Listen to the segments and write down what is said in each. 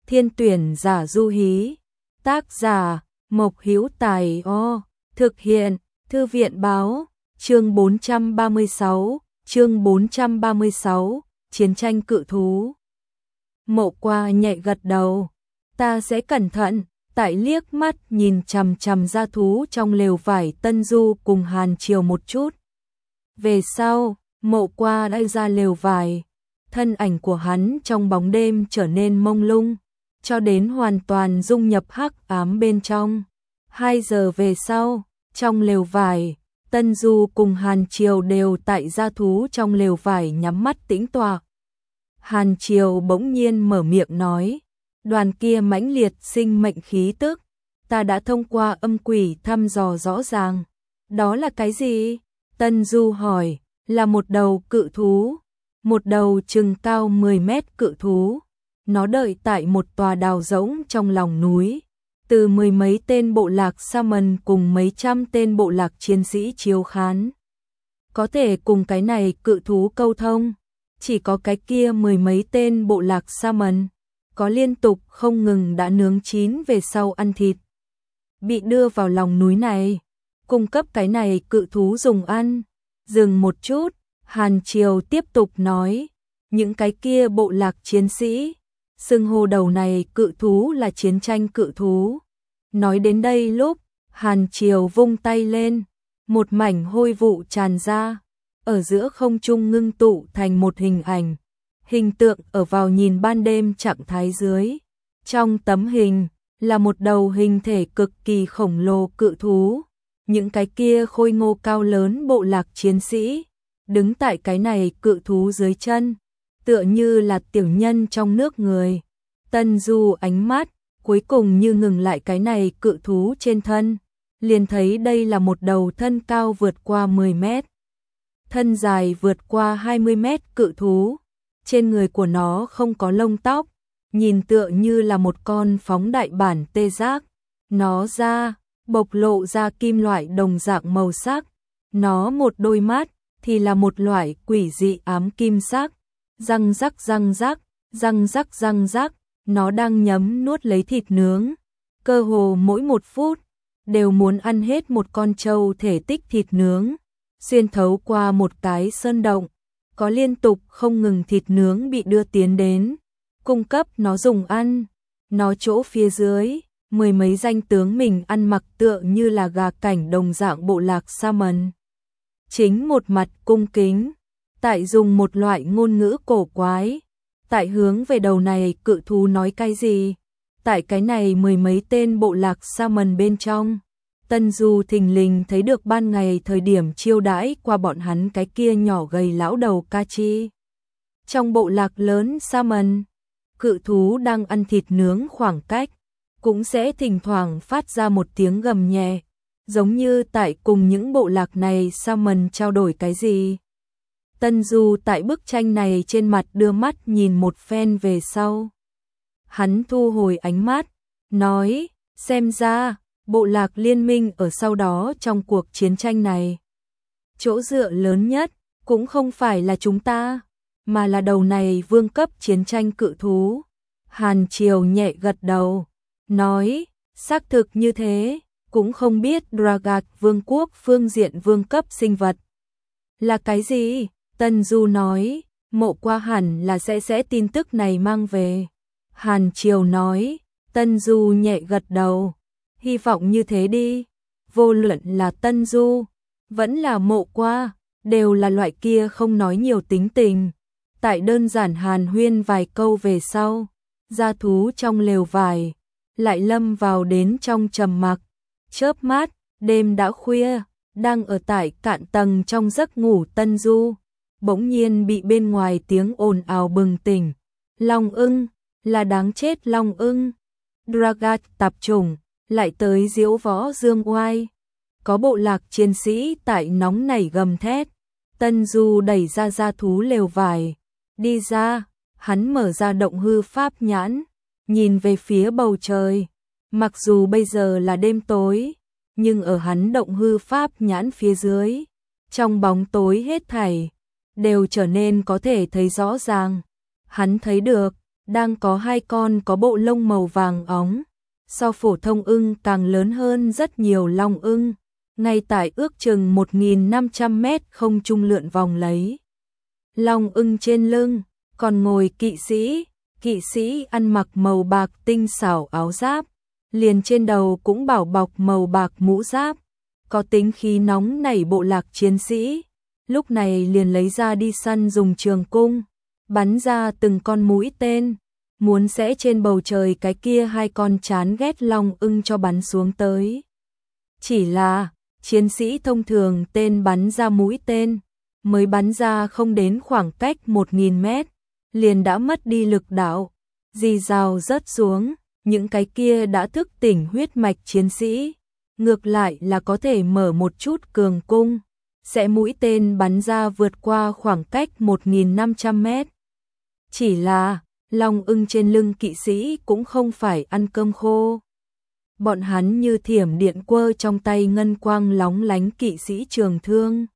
Thiên tuyển giả du hí. Tác giả Mộc Hữu Tài. Thực hiện Thư viện báo. Chương 436. Chiến tranh cự thú. Mộ Qua nhẹ gật đầu. Ta sẽ cẩn thận. Tại liếc mắt nhìn chằm chằm ra thú trong lều vải Tân Du cùng Hàn Triều một chút. Về sau, Mộ Qua đã ra lều vải. Thân ảnh của hắn trong bóng đêm trở nên mông lung, cho đến hoàn toàn dung nhập hắc ám bên trong. 2 giờ về sau, trong lều vải, Tân Du cùng Hàn Triều đều tại gia thú trong lều vải nhắm mắt tĩnh tọa. Hàn Triều bỗng nhiên mở miệng nói, đoàn kia mãnh liệt sinh mệnh khí tức, ta đã thông qua âm quỷ thăm dò rõ ràng. Đó là cái gì? Tân Du hỏi. Là một đầu cự thú, một đầu chừng cao 10 mét cự thú. Nó đợi tại một tòa đào rỗng trong lòng núi. Từ 10 mấy tên bộ lạc Shaman cùng mấy trăm tên bộ lạc chiến sĩ chiếu khán. Có thể cùng cái này cự thú câu thông. Chỉ có cái kia 10 mấy tên bộ lạc Shaman có liên tục không ngừng đã nướng chín về sau ăn thịt. Bị đưa vào lòng núi này, cung cấp cái này cự thú dùng ăn. Dừng một chút, Hàn Triều tiếp tục nói, những cái kia bộ lạc chiến sĩ, xưng hô đầu này cự thú là chiến tranh cự thú. Nói đến đây lúc, Hàn Triều vung tay lên, một mảnh hôi vụ tràn ra, ở giữa không trung ngưng tụ thành một hình ảnh. Hình tượng ở vào nhìn ban đêm trạng thái dưới. Trong tấm hình, là một đầu hình thể cực kỳ khổng lồ cự thú. Những cái kia khôi ngô cao lớn bộ lạc chiến sĩ, đứng tại cái này cự thú dưới chân, tựa như là tiểu nhân trong nước người. Tân Du ánh mắt, cuối cùng như ngừng lại cái này cự thú trên thân, liền thấy đây là một đầu thân cao vượt qua 10 mét, thân dài vượt qua 20 mét cự thú. Trên người của nó không có lông tóc, nhìn tựa như là một con phóng đại bản tê giác. Nó da bộc lộ ra kim loại đồng dạng màu sắc. Nó một đôi mắt thì là một loại quỷ dị ám kim sắc. Răng rắc răng rắc, răng rắc răng rắc, nó đang nhấm nuốt lấy thịt nướng. Cơ hồ mỗi 1 phút đều muốn ăn hết một con trâu thể tích thịt nướng. Xuyên thấu qua một cái sơn động, có liên tục không ngừng thịt nướng bị đưa tiến đến, cung cấp nó dùng ăn. Nó chỗ phía dưới, 10 mấy danh tướng mình ăn mặc tựa như là gà cảnh đồng dạng bộ lạc Shaman. Chính một mặt cung kính, tại dùng một loại ngôn ngữ cổ quái, tại hướng về đầu này cự thú nói cái gì. Tại cái này 10 mấy tên bộ lạc Shaman bên trong, Tân Du thình lình thấy được ban ngày thời điểm chiêu đãi qua bọn hắn cái kia nhỏ gầy lão đầu Kachi. Trong bộ lạc lớn Shaman, cự thú đang ăn thịt nướng khoảng cách, cũng sẽ thỉnh thoảng phát ra một tiếng gầm nhẹ, giống như tại cùng những bộ lạc này Shaman trao đổi cái gì. Tân Du tại bức tranh này trên mặt đưa mắt nhìn một phen về sau. Hắn thu hồi ánh mắt, nói, xem ra, bộ lạc liên minh ở sau đó trong cuộc chiến tranh này. Chỗ dựa lớn nhất, cũng không phải là chúng ta, mà là đầu này vương cấp chiến tranh cự thú. Hàn Triều nhẹ gật đầu, nói, xác thực như thế, cũng không biết Dragat vương quốc phương diện vương cấp sinh vật là cái gì. Tân Du nói, Mộ Qua hẳn là sẽ tin tức này mang về. Hàn Triều nói, Tân Du nhẹ gật đầu, hy vọng như thế đi. Vô luận là Tân Du, vẫn là Mộ Qua, đều là loại kia không nói nhiều tính tình. Tại đơn giản hàn huyên vài câu về sau, gia thú trong lều vải lại lâm vào đến trong trầm mặc. Chớp mắt, đêm đã khuya, đang ở tại cạn tầng trong giấc ngủ Tân Du, bỗng nhiên bị bên ngoài tiếng ồn ào bừng tỉnh. Long ưng, là đáng chết long ưng. Dragat tạp chủng, lại tới diễu võ dương oai. Có bộ lạc chiến sĩ tại nóng nảy gầm thét. Tân Du đẩy ra gia thú lều vải, đi ra, hắn mở ra động hư pháp nhãn, nhìn về phía bầu trời. Mặc dù bây giờ là đêm tối, nhưng ở hắn động hư pháp nhãn phía dưới, trong bóng tối hết thảy đều trở nên có thể thấy rõ ràng. Hắn thấy được đang có hai con có bộ lông màu vàng óng, so phổ thông ưng càng lớn hơn rất nhiều. Long ưng ngay tại ước chừng 1.500 mét không trung lượn vòng lấy. Long ưng trên lưng còn ngồi kỵ sĩ ăn mặc màu bạc tinh xảo áo giáp, liền trên đầu cũng bảo bọc màu bạc mũ giáp, có tính khí nóng nảy. Bộ lạc chiến sĩ lúc này liền lấy ra đi săn, dùng trường cung bắn ra từng con mũi tên, muốn sẽ trên bầu trời cái kia hai con chán ghét long ưng cho bắn xuống tới. Chỉ là chiến sĩ thông thường tên bắn ra mũi tên mới bắn ra không đến khoảng cách 1.000 mét, liền đã mất đi lực đạo, rì rào rớt xuống. Những cái kia đã thức tỉnh huyết mạch chiến sĩ, ngược lại là có thể mở một chút cường cung, sẽ mũi tên bắn ra vượt qua khoảng cách 1.500 mét. Chỉ là long ưng trên lưng kỵ sĩ cũng không phải ăn cơm khô. Bọn hắn như thiểm điện quơ trong tay ngân quang lóng lánh kỵ sĩ trường thương,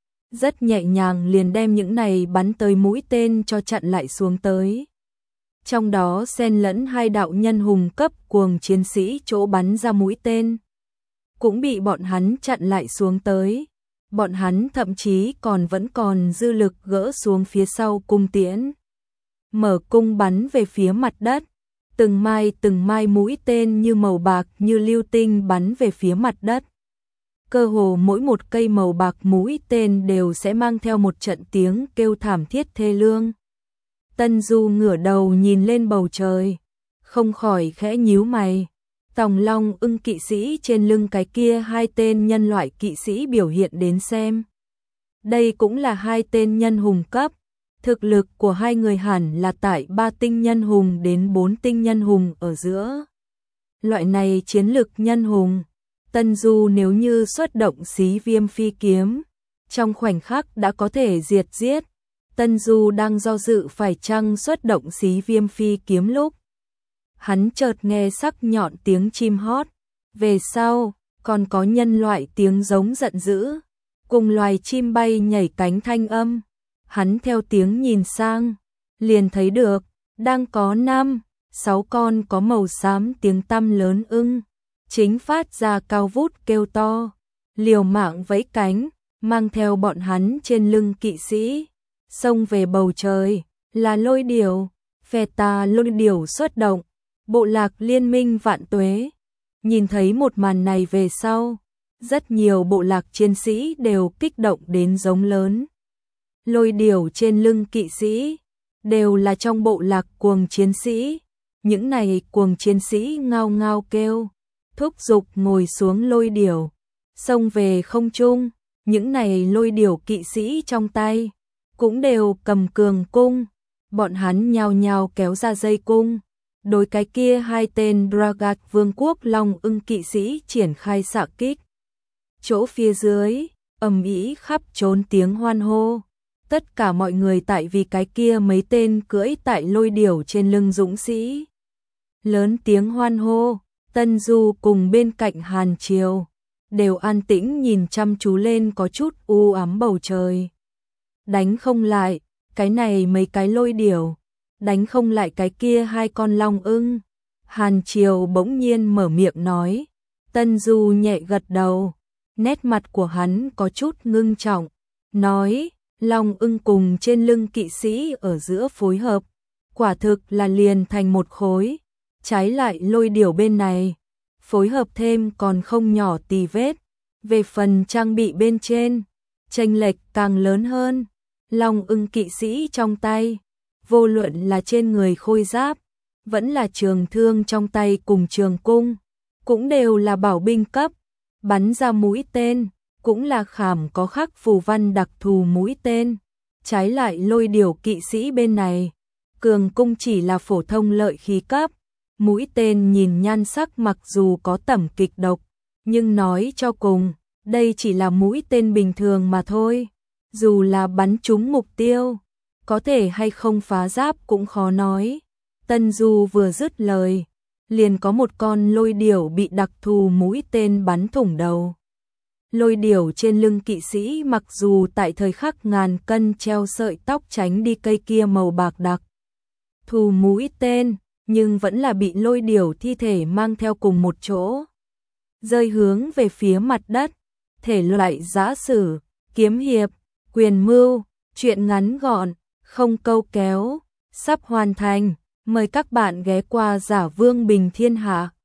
rất nhẹ nhàng liền đem những này bắn tới mũi tên cho chặn lại xuống tới. Trong đó xen lẫn hai đạo nhân hùng cấp cuồng chiến sĩ, chỗ bắn ra mũi tên cũng bị bọn hắn chặn lại xuống tới. Bọn hắn thậm chí vẫn còn dư lực gỡ xuống phía sau cung tiễn, mở cung bắn về phía mặt đất. Từng mai mũi tên như màu bạc như lưu tinh bắn về phía mặt đất. Cơ hồ mỗi một cây màu bạc mũi tên đều sẽ mang theo một trận tiếng kêu thảm thiết thê lương. Tân Du ngửa đầu nhìn lên bầu trời, không khỏi khẽ nhíu mày. Tòng long ưng kỵ sĩ trên lưng cái kia hai tên nhân loại kỵ sĩ biểu hiện đến xem. Đây cũng là hai tên nhân hùng cấp. Thực lực của hai người hẳn là tại 3 tinh nhân hùng đến 4 tinh nhân hùng ở giữa. Loại này chiến lực nhân hùng, Tân Du nếu như xuất động xí viêm phi kiếm, trong khoảnh khắc đã có thể diệt giết. Tân Du đang do dự phải chăng xuất động xí viêm phi kiếm lúc hắn chợt nghe sắc nhọn tiếng chim hót, về sau còn có nhân loại tiếng giống giận dữ, cùng loài chim bay nhảy cánh thanh âm. Hắn theo tiếng nhìn sang, liền thấy được đang có 5-6 con có màu xám tiếng tăm lớn ưng, chính phát ra cao vút kêu to, liều mạng vẫy cánh, mang theo bọn hắn trên lưng kỵ sĩ, xông về bầu trời. Là lôi điểu, phe ta lôi điểu xuất động, bộ lạc liên minh vạn tuế. Nhìn thấy một màn này về sau, rất nhiều bộ lạc chiến sĩ đều kích động đến giống lớn. Lôi điểu trên lưng kỵ sĩ đều là trong bộ lạc cuồng chiến sĩ. Những này cuồng chiến sĩ ngao ngao kêu, thúc giục ngồi xuống lôi điểu, xông về không trung. Những này lôi điểu kỵ sĩ trong tay cũng đều cầm cường cung, bọn hắn nhao nhao kéo ra dây cung, đối cái kia hai tên Dragat vương quốc long ưng kỵ sĩ triển khai xạ kích. Chỗ phía dưới ầm ĩ khắp trốn tiếng hoan hô. Tất cả mọi người tại vì cái kia mấy tên cưỡi tại lôi điểu trên lưng dũng sĩ lớn tiếng hoan hô. Tân Du cùng bên cạnh Hàn Triều đều an tĩnh nhìn chăm chú lên có chút u ám bầu trời. Đánh không lại cái này mấy cái lôi điểu, đánh không lại cái kia hai con long ưng. Hàn Triều bỗng nhiên mở miệng nói. Tân Du nhẹ gật đầu, nét mặt của hắn có chút ngưng trọng, nói: long ưng cùng trên lưng kỵ sĩ ở giữa phối hợp, quả thực là liền thành một khối. Trái lại lôi điểu bên này, phối hợp thêm còn không nhỏ tì vết. Về phần trang bị bên trên, chênh lệch càng lớn hơn. Long ưng kỵ sĩ trong tay, vô luận là trên người khôi giáp, vẫn là trường thương trong tay cùng trường cung, cũng đều là bảo binh cấp. Bắn ra mũi tên cũng là khảm có khắc phù văn đặc thù mũi tên. Trái lại lôi điểu kỵ sĩ bên này, cường cung chỉ là phổ thông lợi khí cấp. Mũi tên nhìn nhan sắc mặc dù có tẩm kịch độc, nhưng nói cho cùng, đây chỉ là mũi tên bình thường mà thôi. Dù là bắn trúng mục tiêu, có thể hay không phá giáp cũng khó nói. Tân Du vừa dứt lời, liền có một con lôi điểu bị đặc thù mũi tên bắn thủng đầu. Lôi điểu trên lưng kỵ sĩ mặc dù tại thời khắc ngàn cân treo sợi tóc tránh đi cây kia màu bạc đặc thù mũi tên, nhưng vẫn là bị Lôi Điểu thi thể mang theo cùng một chỗ. Rơi hướng về phía mặt đất, thể loại giã sử, kiếm hiệp, quyền mưu, truyện ngắn gọn, không câu kéo, sắp hoàn thành. Mời các bạn ghé qua Giả Vương Bình Thiên Hạ.